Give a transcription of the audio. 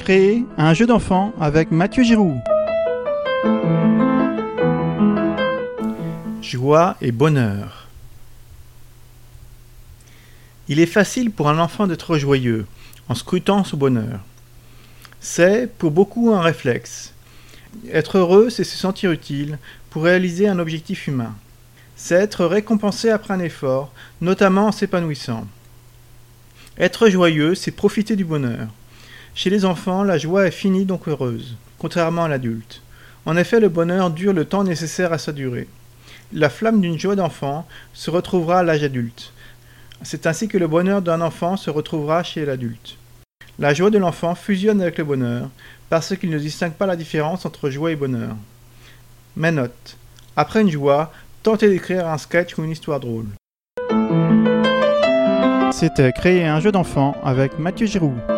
Créer un jeu d'enfant avec Mathieu Giroux. Joie et bonheur. Il est facile pour un enfant d'être joyeux en scrutant son bonheur. C'est pour beaucoup un réflexe. Être heureux, c'est se sentir utile pour réaliser un objectif humain. C'est être récompensé après un effort, notamment en s'épanouissant. Être joyeux, c'est profiter du bonheur. Chez les enfants, la joie est finie donc heureuse, contrairement à l'adulte. En effet, le bonheur dure le temps nécessaire à sa durée. La flamme d'une joie d'enfant se retrouvera à l'âge adulte. C'est ainsi que le bonheur d'un enfant se retrouvera chez l'adulte. La joie de l'enfant fusionne avec le bonheur, parce qu'il ne distingue pas la différence entre joie et bonheur. Mais note, après une joie, tentez d'écrire un sketch ou une histoire drôle. C'était Créer un jeu d'enfant avec Mathieu Giroux.